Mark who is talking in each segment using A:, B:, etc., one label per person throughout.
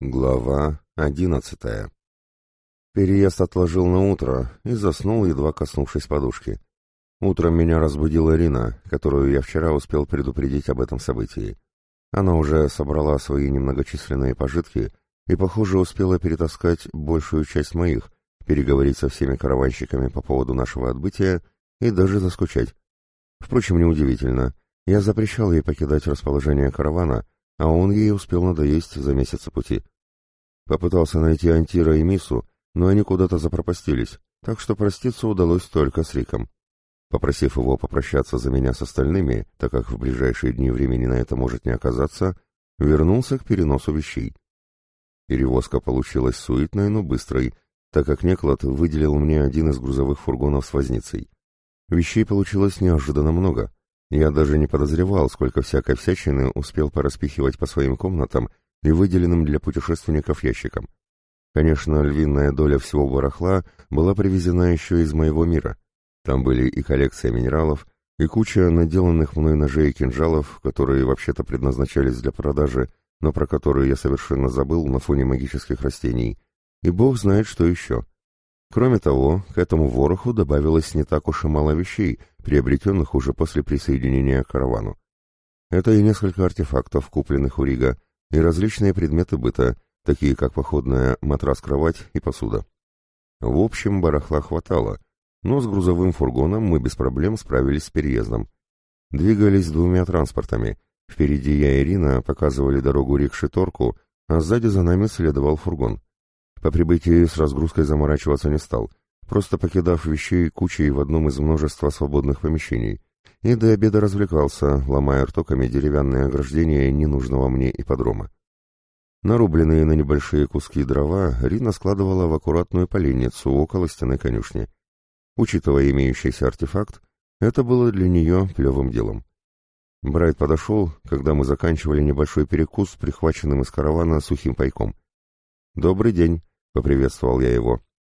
A: Глава 11. Переезд отложил на утро и заснул, едва коснувшись подушки. Утром меня разбудила Рина, которую я вчера успел предупредить об этом событии. Она уже собрала свои немногочисленные пожитки и, похоже, успела перетаскать большую часть моих, переговорить со всеми караванщиками по поводу нашего отбытия и даже заскучать. Впрочем, неудивительно. Я запрещал ей покидать расположение каравана, а он ей успел надоесть за месяцы пути. Попытался найти Антира и Мису, но они куда-то запропастились, так что проститься удалось только с Риком. Попросив его попрощаться за меня с остальными, так как в ближайшие дни времени на это может не оказаться, вернулся к переносу вещей. Перевозка получилась суетной, но быстрой, так как Неклад выделил мне один из грузовых фургонов с возницей. Вещей получилось неожиданно много. Я даже не подозревал, сколько всякой всячины успел пораспихивать по своим комнатам и выделенным для путешественников ящикам. Конечно, львиная доля всего барахла была привезена еще из моего мира. Там были и коллекция минералов, и куча наделанных мной ножей и кинжалов, которые вообще-то предназначались для продажи, но про которые я совершенно забыл на фоне магических растений, и бог знает, что еще. Кроме того, к этому вороху добавилось не так уж и мало вещей, приобретенных уже после присоединения к каравану. Это и несколько артефактов, купленных у Рига, и различные предметы быта, такие как походная матрас-кровать и посуда. В общем, барахла хватало, но с грузовым фургоном мы без проблем справились с переездом. Двигались двумя транспортами. Впереди я и Рина показывали дорогу Рикши-Торку, а сзади за нами следовал фургон. По прибытии с разгрузкой заморачиваться не стал, просто покидав вещей кучей в одном из множества свободных помещений, и до обеда развлекался, ломая ртоками деревянные ограждения ненужного мне ипподрома. Нарубленные на небольшие куски дрова Рина складывала в аккуратную поленницу около стены конюшни. Учитывая имеющийся артефакт, это было для нее плевым делом. Брайт подошел, когда мы заканчивали небольшой перекус с прихваченным из каравана сухим пайком. «Добрый день», — поприветствовал я его.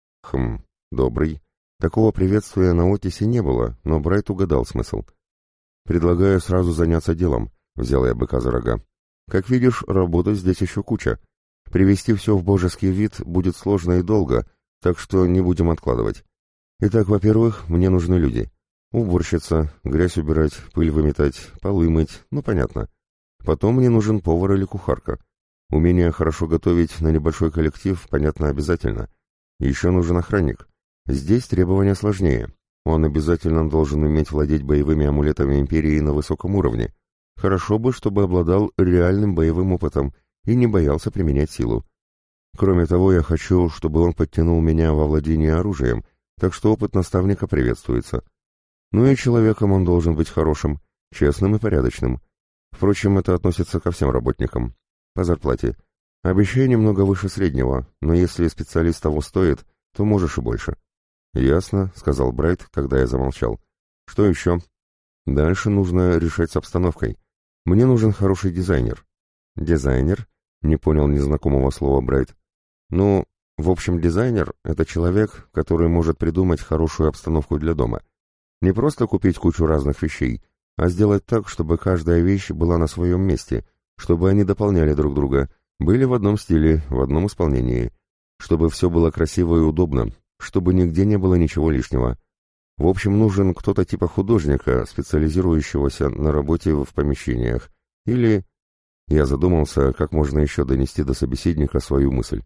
A: Добрый. Такого приветствия на Отисе не было, но Брайт угадал смысл. «Предлагаю сразу заняться делом», — взял я быка за рога. «Как видишь, работы здесь еще куча. Привести все в божеский вид будет сложно и долго, так что не будем откладывать. Итак, во-первых, мне нужны люди. Уборщица, грязь убирать, пыль выметать, полы мыть, ну понятно. Потом мне нужен повар или кухарка. Умение хорошо готовить на небольшой коллектив, понятно, обязательно. Еще нужен охранник. Здесь требования сложнее. Он обязательно должен уметь владеть боевыми амулетами Империи на высоком уровне. Хорошо бы, чтобы обладал реальным боевым опытом и не боялся применять силу. Кроме того, я хочу, чтобы он подтянул меня во владении оружием, так что опыт наставника приветствуется. Ну и человеком он должен быть хорошим, честным и порядочным. Впрочем, это относится ко всем работникам. По зарплате. Обещаю немного выше среднего, но если специалист того стоит, то можешь и больше. «Ясно», — сказал Брайт, когда я замолчал. «Что еще?» «Дальше нужно решать с обстановкой. Мне нужен хороший дизайнер». «Дизайнер?» — не понял незнакомого слова Брайт. «Ну, в общем, дизайнер — это человек, который может придумать хорошую обстановку для дома. Не просто купить кучу разных вещей, а сделать так, чтобы каждая вещь была на своем месте, чтобы они дополняли друг друга, были в одном стиле, в одном исполнении, чтобы все было красиво и удобно, чтобы нигде не было ничего лишнего. В общем, нужен кто-то типа художника, специализирующегося на работе в помещениях. Или...» Я задумался, как можно еще донести до собеседника свою мысль.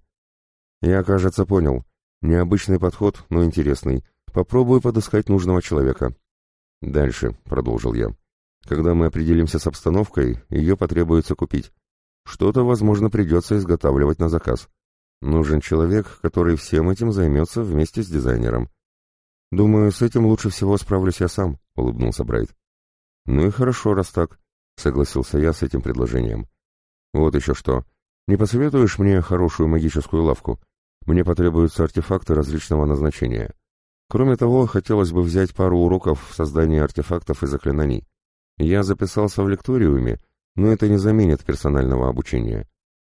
A: «Я, кажется, понял. Необычный подход, но интересный. Попробую подыскать нужного человека». «Дальше», — продолжил я. «Когда мы определимся с обстановкой, ее потребуется купить. Что-то, возможно, придется изготавливать на заказ. Нужен человек, который всем этим займется вместе с дизайнером». «Думаю, с этим лучше всего справлюсь я сам», — улыбнулся Брайт. «Ну и хорошо, раз так», — согласился я с этим предложением. «Вот еще что. Не посоветуешь мне хорошую магическую лавку? Мне потребуются артефакты различного назначения. Кроме того, хотелось бы взять пару уроков в создании артефактов и заклинаний. Я записался в лекториуме, но это не заменит персонального обучения».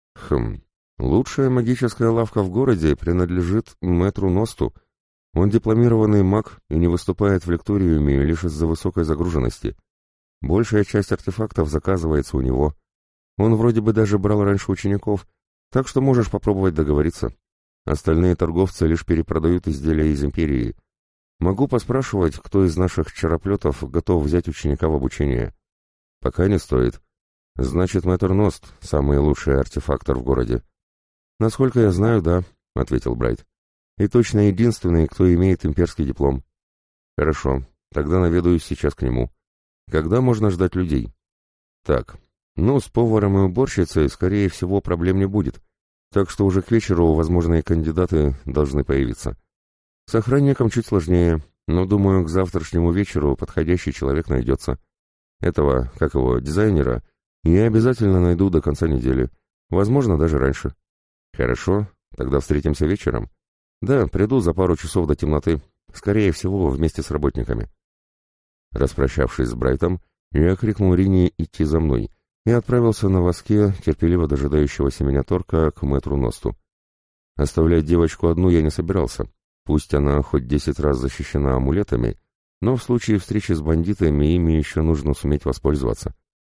A: Лучшая магическая лавка в городе принадлежит мэтру Носту. Он дипломированный маг и не выступает в лекториуме лишь из-за высокой загруженности. Большая часть артефактов заказывается у него. Он вроде бы даже брал раньше учеников, Так что можешь попробовать договориться. Остальные торговцы лишь перепродают изделия из империи. Могу поспрашивать, кто из наших чароплетов готов взять ученика в обучение. Пока не стоит. Значит, мэтр Ност — самый лучший артефактор в городе. Насколько я знаю, да, — ответил Брайт. И точно единственный, кто имеет имперский диплом. Хорошо, тогда наведаюсь сейчас к нему. Когда можно ждать людей? Так, ну, с поваром и уборщицей, скорее всего, проблем не будет. Так что уже к вечеру возможные кандидаты должны появиться. С охранником чуть сложнее, но, думаю, к завтрашнему вечеру подходящий человек найдется. Этого, как его, дизайнера, я обязательно найду до конца недели. Возможно, даже раньше. Хорошо, тогда встретимся вечером. Да, приду за пару часов до темноты. Скорее всего, вместе с работниками. Распрощавшись с Брайтом, я крикнул Рине идти за мной и отправился на воске, терпеливо дожидающегося меня Торка, к мэтру Носту. Оставлять девочку одну я не собирался. Пусть она хоть 10 раз защищена амулетами, но в случае встречи с бандитами ими еще нужно суметь воспользоваться.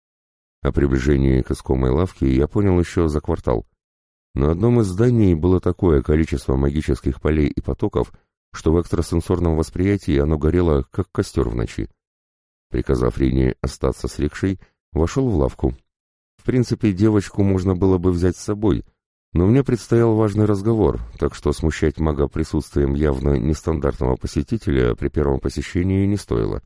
A: О приближении к искомой лавке я понял еще за квартал. На одном из зданий было такое количество магических полей и потоков, что в экстрасенсорном восприятии оно горело, как костер в ночи. Приказав Рине остаться с рикшей, вошел в лавку. В принципе, девочку можно было бы взять с собой, но мне предстоял важный разговор, так что смущать мага присутствием явно нестандартного посетителя при первом посещении не стоило.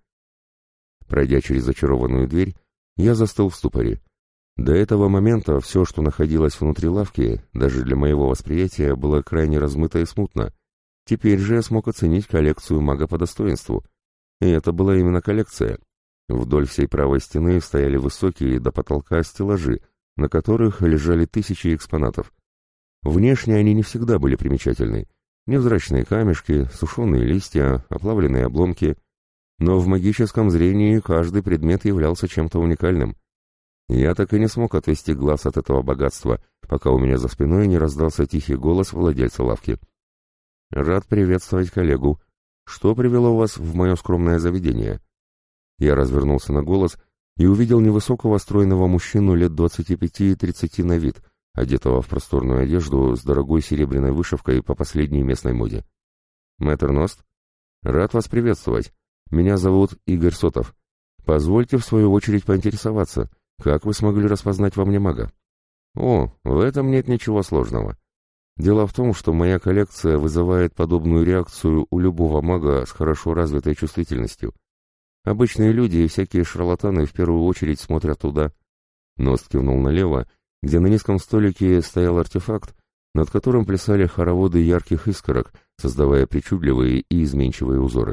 A: Пройдя через зачарованную дверь, я застыл в ступоре. До этого момента все, что находилось внутри лавки, даже для моего восприятия, было крайне размыто и смутно. Теперь же я смог оценить коллекцию мага по достоинству. И это была именно коллекция. Вдоль всей правой стены стояли высокие до потолка стеллажи, на которых лежали тысячи экспонатов. Внешне они не всегда были примечательны. Невзрачные камешки, сушеные листья, оплавленные обломки. Но в магическом зрении каждый предмет являлся чем-то уникальным. Я так и не смог отвести глаз от этого богатства, пока у меня за спиной не раздался тихий голос владельца лавки. «Рад приветствовать коллегу. Что привело вас в мое скромное заведение?» Я развернулся на голос и увидел невысокого стройного мужчину лет 25-30 на вид, одетого в просторную одежду с дорогой серебряной вышивкой по последней местной моде. «Мэтр Ност? Рад вас приветствовать. Меня зовут Игорь Сотов. Позвольте в свою очередь поинтересоваться, как вы смогли распознать во мне мага?» «О, в этом нет ничего сложного. Дело в том, что моя коллекция вызывает подобную реакцию у любого мага с хорошо развитой чувствительностью. Обычные люди и всякие шарлатаны в первую очередь смотрят туда». Ност кивнул налево, где на низком столике стоял артефакт, над которым плясали хороводы ярких искорок, создавая причудливые и изменчивые узоры.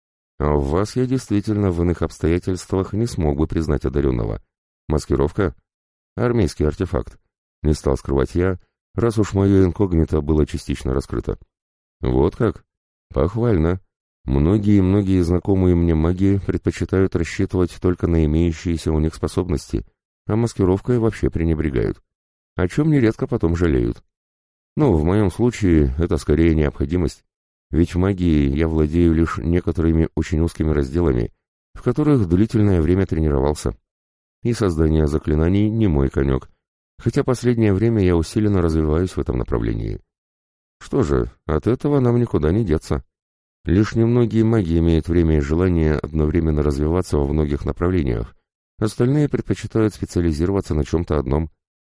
A: «А в вас я действительно в иных обстоятельствах не смог бы признать одаренного. Маскировка? Армейский артефакт. Не стал скрывать я, раз уж мое инкогнито было частично раскрыто». «Вот как? Похвально. Многие знакомые мне маги предпочитают рассчитывать только на имеющиеся у них способности, а маскировкой вообще пренебрегают, о чем нередко потом жалеют. Но в моем случае это скорее необходимость, ведь в магии я владею лишь некоторыми очень узкими разделами, в которых длительное время тренировался. И создание заклинаний не мой конек, хотя последнее время я усиленно развиваюсь в этом направлении. Что же, от этого нам никуда не деться. Лишь немногие маги имеют время и желание одновременно развиваться во многих направлениях, остальные предпочитают специализироваться на чем-то одном.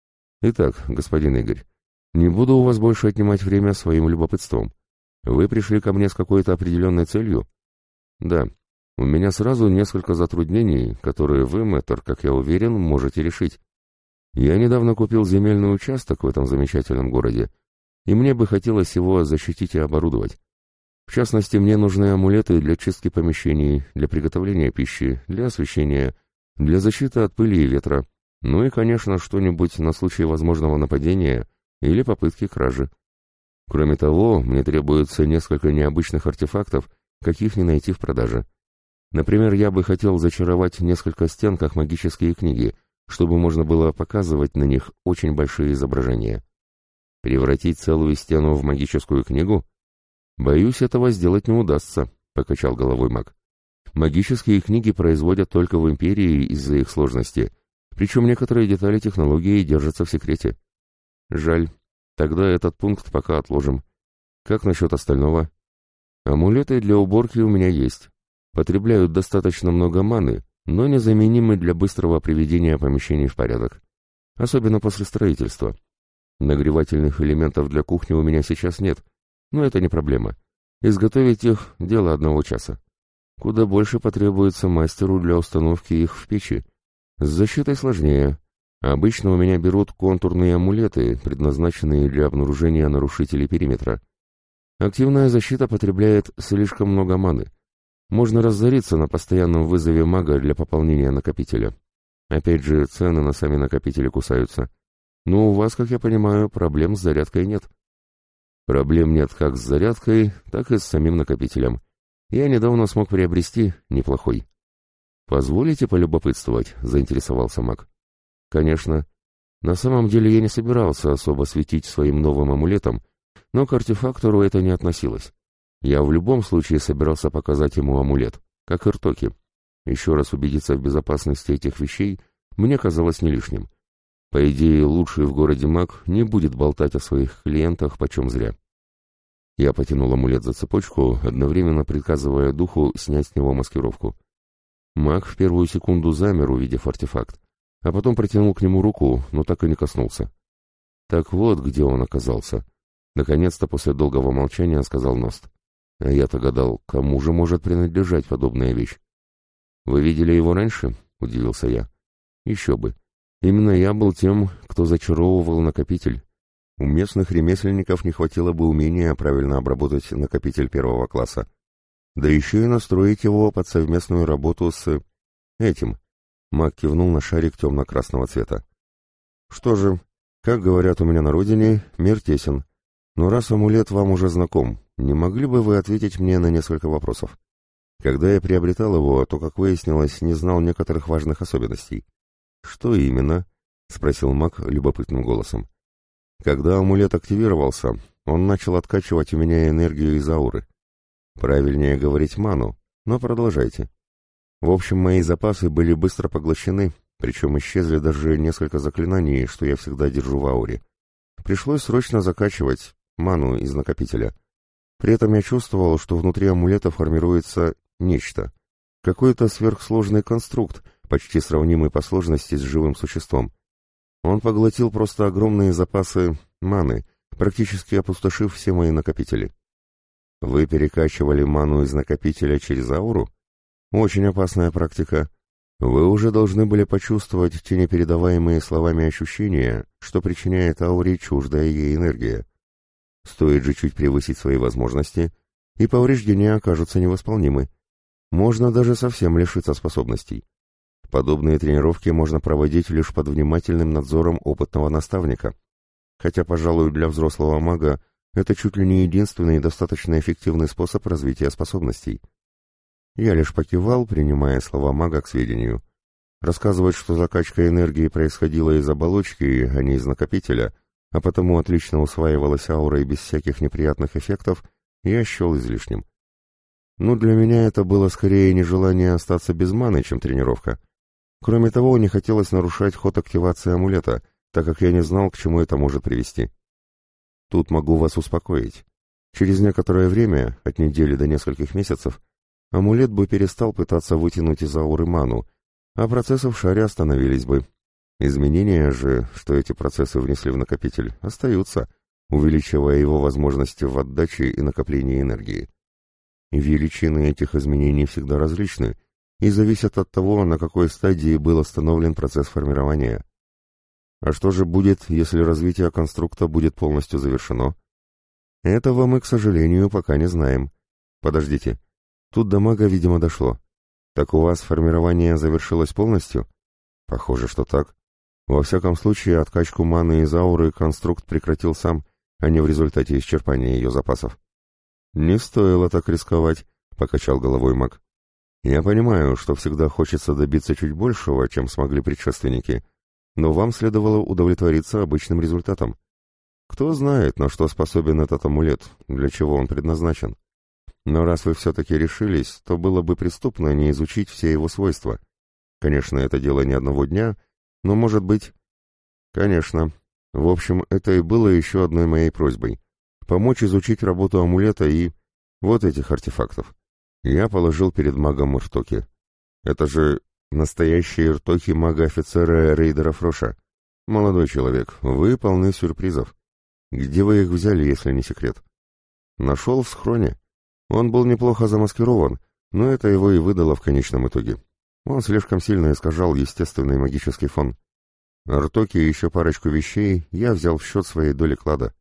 A: Итак, господин Игорь, не буду у вас больше отнимать время своим любопытством. Вы пришли ко мне с какой-то определенной целью? Да. У меня сразу несколько затруднений, которые вы, мэтр, как я уверен, можете решить. Я недавно купил земельный участок в этом замечательном городе, и мне бы хотелось его защитить и оборудовать. В частности, мне нужны амулеты для чистки помещений, для приготовления пищи, для освещения, для защиты от пыли и ветра, ну и, конечно, что-нибудь на случай возможного нападения или попытки кражи. Кроме того, мне требуется несколько необычных артефактов, каких не найти в продаже. Например, я бы хотел зачаровать несколько стен как магические книги, чтобы можно было показывать на них очень большие изображения. Превратить целую стену в магическую книгу? Боюсь, этого сделать не удастся, покачал головой маг. Магические книги производят только в Империи из-за их сложности, причем некоторые детали технологии держатся в секрете. Жаль, Тогда этот пункт пока отложим. Как насчет остального? Амулеты для уборки у меня есть. Потребляют достаточно много маны, но незаменимы для быстрого приведения помещений в порядок. Особенно после строительства. Нагревательных элементов для кухни у меня сейчас нет, но это не проблема. Изготовить их — дело 1 часа. Куда больше потребуется мастеру для установки их в печи. С защитой сложнее. Обычно у меня берут контурные амулеты, предназначенные для обнаружения нарушителей периметра. Активная защита потребляет слишком много маны. Можно разориться на постоянном вызове мага для пополнения накопителя. Опять же, цены на сами накопители кусаются. Но у вас, как я понимаю, проблем с зарядкой нет. Проблем нет как с зарядкой, так и с самим накопителем. Я недавно смог приобрести неплохой. «Позволите полюбопытствовать?» — заинтересовался маг. «Конечно. На самом деле я не собирался особо светить своим новым амулетом, но к артефактору это не относилось. Я в любом случае собирался показать ему амулет, как Иртоки. Еще раз убедиться в безопасности этих вещей мне казалось не лишним. По идее, лучший в городе маг не будет болтать о своих клиентах почем зря». Я потянул амулет за цепочку, одновременно приказывая духу снять с него маскировку. Маг в первую секунду замер, увидев артефакт, а потом протянул к нему руку, но так и не коснулся. Так вот, где он оказался. Наконец-то после долгого молчания сказал Ност. А я-то гадал, кому же может принадлежать подобная вещь. «Вы видели его раньше?» — удивился я. «Еще бы. Именно я был тем, кто зачаровывал накопитель. У местных ремесленников не хватило бы умения правильно обработать накопитель 1 класса. Да еще и настроить его под совместную работу с... этим». Маг кивнул на шарик темно-красного цвета. «Что же, как говорят у меня на родине, мир тесен. Но раз амулет вам уже знаком, не могли бы вы ответить мне на несколько вопросов? Когда я приобретал его, то, как выяснилось, не знал некоторых важных особенностей». «Что именно?» — спросил маг любопытным голосом. «Когда амулет активировался, он начал откачивать у меня энергию из ауры. Правильнее говорить ману, но продолжайте. В общем, мои запасы были быстро поглощены, причем исчезли даже несколько заклинаний, что я всегда держу в ауре. Пришлось срочно закачивать ману из накопителя. При этом я чувствовал, что внутри амулета формируется нечто. Какой-то сверхсложный конструкт, почти сравнимый по сложности с живым существом. Он поглотил просто огромные запасы маны, практически опустошив все мои накопители. Вы перекачивали ману из накопителя через ауру? Очень опасная практика. Вы уже должны были почувствовать те непередаваемые словами ощущения, что причиняет ауре чуждая ей энергия. Стоит же чуть превысить свои возможности, и повреждения окажутся невосполнимы. Можно даже совсем лишиться способностей. Подобные тренировки можно проводить лишь под внимательным надзором опытного наставника. Хотя, пожалуй, для взрослого мага это чуть ли не единственный достаточно эффективный способ развития способностей. Я лишь покивал, принимая слова мага к сведению. Рассказывать, что закачка энергии происходила из оболочки, а не из накопителя, а потому отлично усваивалась аура и без всяких неприятных эффектов, я счел излишним. Но для меня это было скорее нежелание остаться без маны, чем тренировка. Кроме того, не хотелось нарушать ход активации амулета, так как я не знал, к чему это может привести. Тут могу вас успокоить. Через некоторое время, от недели до нескольких месяцев, амулет бы перестал пытаться вытянуть из ауры ману, а процессы в шаре остановились бы. Изменения же, что эти процессы внесли в накопитель, остаются, увеличивая его возможности в отдаче и накоплении энергии. Величины этих изменений всегда различны и зависят от того, на какой стадии был остановлен процесс формирования. А что же будет, если развитие конструкта будет полностью завершено? Этого мы, к сожалению, пока не знаем. Подождите. Тут до мага, видимо, дошло. Так у вас формирование завершилось полностью? Похоже, что так. Во всяком случае, откачку маны из ауры конструкт прекратил сам, а не в результате исчерпания ее запасов. «Не стоило так рисковать», — покачал головой маг. «Я понимаю, что всегда хочется добиться чуть большего, чем смогли предшественники, но вам следовало удовлетвориться обычным результатом. Кто знает, на что способен этот амулет, для чего он предназначен. Но раз вы все-таки решились, то было бы преступно не изучить все его свойства. Конечно, это дело не одного дня, но, может быть...» «Конечно. В общем, это и было еще одной моей просьбой — помочь изучить работу амулета и вот этих артефактов. Я положил перед магом ртоки. Это же настоящие ртоки мага-офицера рейдера Фроша. Молодой человек, вы полны сюрпризов. Где вы их взяли, если не секрет? Нашел в схроне. Он был неплохо замаскирован, но это его и выдало в конечном итоге. Он слишком сильно искажал естественный магический фон. Ртоки и еще парочку вещей я взял в счет своей доли клада.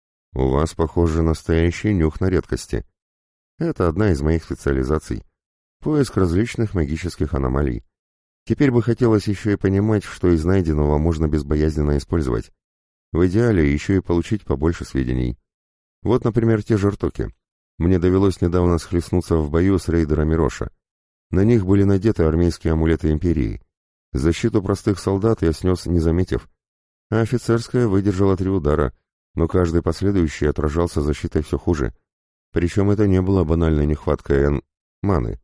A: У вас, похоже, настоящий нюх на редкости. Это одна из моих специализаций. Поиск различных магических аномалий. Теперь бы хотелось еще и понимать, что из найденного можно безбоязненно использовать. В идеале еще и получить побольше сведений. Вот, например, те же ртоки. Мне довелось недавно схлестнуться в бою с рейдерами Роша. На них были надеты армейские амулеты Империи. Защиту простых солдат я снес, не заметив, а офицерская выдержала 3 удара, но каждый последующий отражался защитой все хуже. Причем это не было банальной нехваткой маны.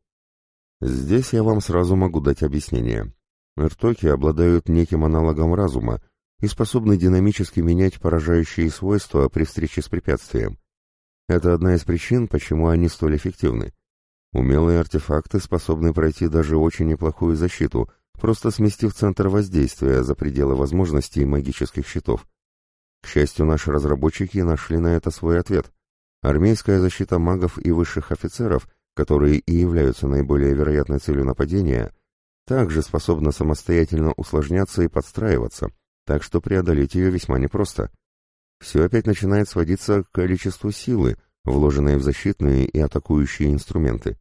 A: Здесь я вам сразу могу дать объяснение. Ртоки обладают неким аналогом разума и способны динамически менять поражающие свойства при встрече с препятствием. Это одна из причин, почему они столь эффективны. Умелые артефакты способны пройти даже очень неплохую защиту, просто сместив центр воздействия за пределы возможностей магических щитов. К счастью, наши разработчики нашли на это свой ответ. Армейская защита магов и высших офицеров, которые и являются наиболее вероятной целью нападения, также способна самостоятельно усложняться и подстраиваться, так что преодолеть ее весьма непросто. Все опять начинает сводиться к количеству силы, вложенной в защитные и атакующие инструменты.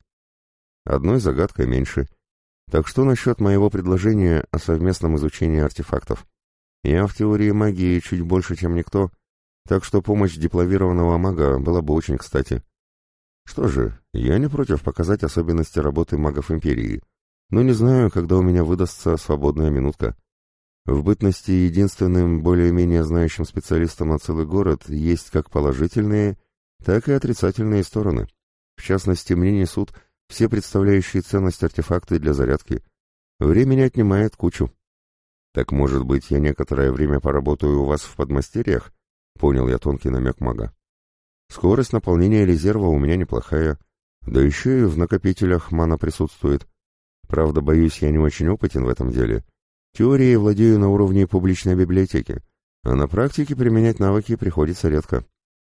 A: Одной загадкой меньше. Так что насчет моего предложения о совместном изучении артефактов? Я в теории магии чуть больше, чем никто, так что помощь дипломированного мага была бы очень кстати. Что же, я не против показать особенности работы магов Империи, но не знаю, когда у меня выдастся свободная минутка. В бытности единственным более-менее знающим специалистом на целый город есть как положительные, так и отрицательные стороны. В частности, мне несут все представляющие ценность артефакты для зарядки. Времени отнимает кучу. Так, может быть, я некоторое время поработаю у вас в подмастерьях? Понял я тонкий намек мага. Скорость наполнения резерва у меня неплохая, да еще и в накопителях мана присутствует. Правда, боюсь, я не очень опытен в этом деле. Теорией владею на уровне публичной библиотеки, а на практике применять навыки приходится редко.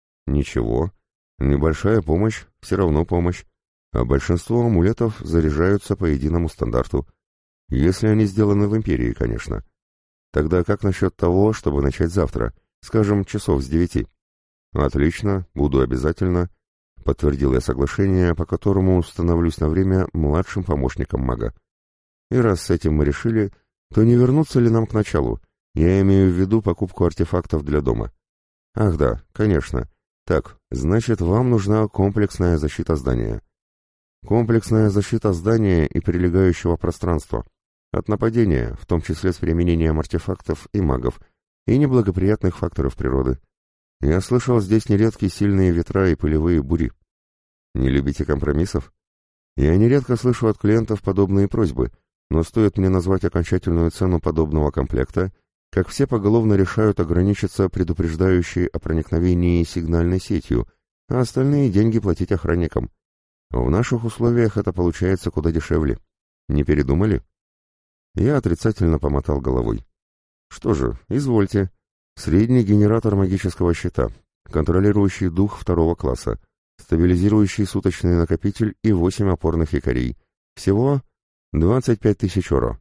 A: Ничего, небольшая помощь, все равно помощь, а большинство амулетов заряжаются по единому стандарту. Если они сделаны в Империи, конечно. Тогда как насчет того, чтобы начать завтра, скажем, часов с 9? Отлично, буду обязательно, подтвердил я соглашение, по которому становлюсь на время младшим помощником мага. И раз с этим мы решили, то не вернуться ли нам к началу? Я имею в виду покупку артефактов для дома. Ах да, конечно. Так, значит, вам нужна комплексная защита здания. Комплексная защита здания и прилегающего пространства. От нападения, в том числе с применением артефактов и магов, и неблагоприятных факторов природы. Я слышал, здесь нередки сильные ветра и пылевые бури. Не любите компромиссов? Я нередко слышу от клиентов подобные просьбы, но стоит мне назвать окончательную цену подобного комплекта, как все поголовно решают ограничиться предупреждающей о проникновении сигнальной сетью, а остальные деньги платить охранникам. В наших условиях это получается куда дешевле. Не передумали? Я отрицательно помотал головой. Что же, извольте. Средний генератор магического щита, контролирующий дух 2 класса, стабилизирующий суточный накопитель и 8 опорных якорей. Всего 25 тысяч оро.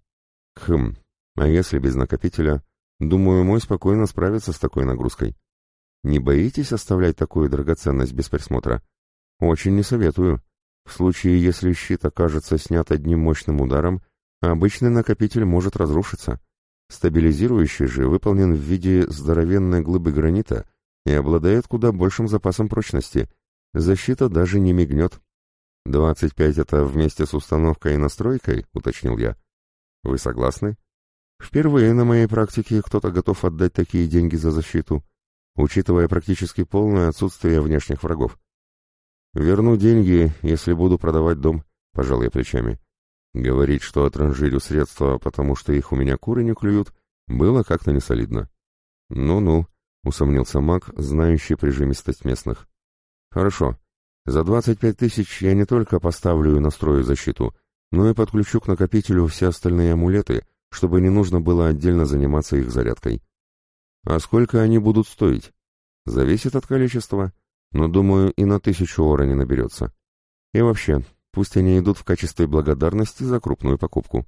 A: А если без накопителя? Думаю, мой спокойно справится с такой нагрузкой. Не боитесь оставлять такую драгоценность без присмотра? Очень не советую. В случае, если щит окажется снят одним мощным ударом, обычный накопитель может разрушиться. Стабилизирующий же выполнен в виде здоровенной глыбы гранита и обладает куда большим запасом прочности. Защита даже не мигнет. 25 это вместе с установкой и настройкой, уточнил я. Вы согласны? Впервые на моей практике кто-то готов отдать такие деньги за защиту, учитывая практически полное отсутствие внешних врагов. Верну деньги, если буду продавать дом, пожал я плечами. Говорить, что отранжирю средства, потому что их у меня куры не клюют, было как-то несолидно. «Ну-ну», — усомнился маг, знающий прижимистость местных. «Хорошо. За 25 тысяч я не только поставлю и настрою защиту, но и подключу к накопителю все остальные амулеты, чтобы не нужно было отдельно заниматься их зарядкой. А сколько они будут стоить? Зависит от количества, но, думаю, и на 1000 ора не наберется. И вообще, пусть они идут в качестве благодарности за крупную покупку».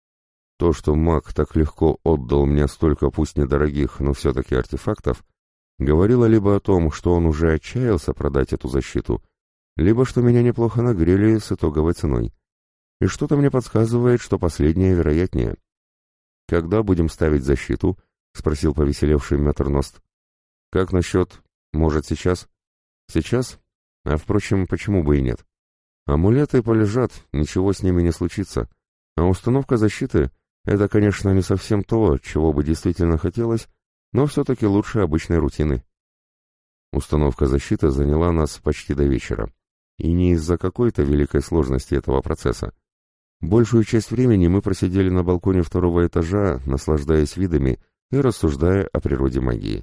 A: То, что маг так легко отдал мне столько пусть недорогих, но все-таки артефактов, говорило либо о том, что он уже отчаялся продать эту защиту, либо что меня неплохо нагрели с итоговой ценой. И что-то мне подсказывает, что последнее вероятнее. «Когда будем ставить защиту?» — спросил повеселевший Метерност. «Как насчет... может, сейчас?» «Сейчас? А, впрочем, почему бы и нет? Амулеты полежат, ничего с ними не случится. А установка защиты — это, конечно, не совсем то, чего бы действительно хотелось, но все-таки лучше обычной рутины». Установка защиты заняла нас почти до вечера. И не из-за какой-то великой сложности этого процесса. Большую часть времени мы просидели на балконе 2-го этажа, наслаждаясь видами и рассуждая о природе магии.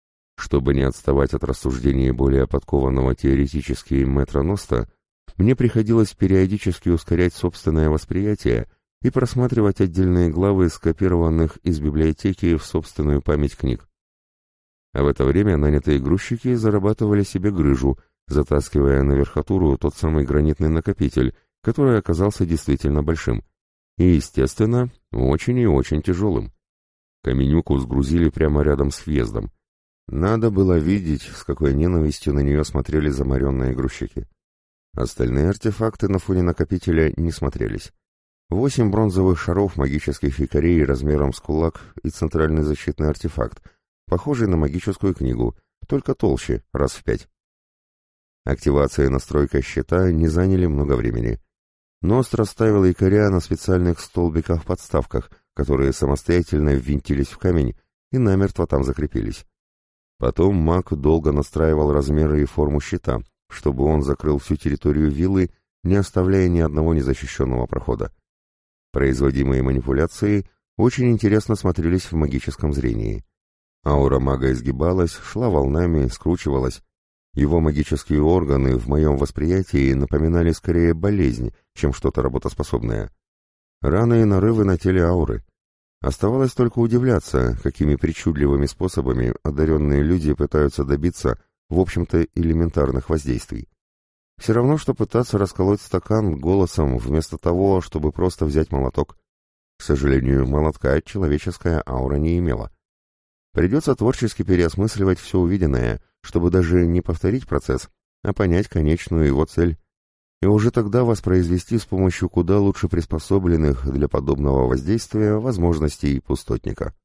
A: Чтобы не отставать от рассуждений более подкованного теоретически Метроноста, мне приходилось периодически ускорять собственное восприятие и просматривать отдельные главы, скопированных из библиотеки в собственную память книг. А в это время нанятые грузчики зарабатывали себе грыжу, затаскивая на верхотуру тот самый гранитный накопитель, который оказался действительно большим. И, естественно, очень и очень тяжелым. Каменюку сгрузили прямо рядом с въездом. Надо было видеть, с какой ненавистью на нее смотрели замаренные грузчики. Остальные артефакты на фоне накопителя не смотрелись. 8 бронзовых шаров магических якорей размером с кулак и центральный защитный артефакт, похожий на магическую книгу, только толще, раз в 5. Активация и настройка щита не заняли много времени. Ност расставил якоря на специальных столбиках-подставках, которые самостоятельно ввинтились в камень и намертво там закрепились. Потом маг долго настраивал размеры и форму щита, чтобы он закрыл всю территорию виллы, не оставляя ни одного незащищенного прохода. Производимые манипуляции очень интересно смотрелись в магическом зрении. Аура мага изгибалась, шла волнами, скручивалась. Его магические органы в моем восприятии напоминали скорее болезнь, чем что-то работоспособное. Раны и нарывы на теле ауры. Оставалось только удивляться, какими причудливыми способами одаренные люди пытаются добиться, в общем-то, элементарных воздействий. Все равно, что пытаться расколоть стакан голосом вместо того, чтобы просто взять молоток. К сожалению, молотка человеческая аура не имела. Придется творчески переосмысливать все увиденное, чтобы даже не повторить процесс, а понять конечную его цель. И уже тогда воспроизвести с помощью куда лучше приспособленных для подобного воздействия возможностей пустотника.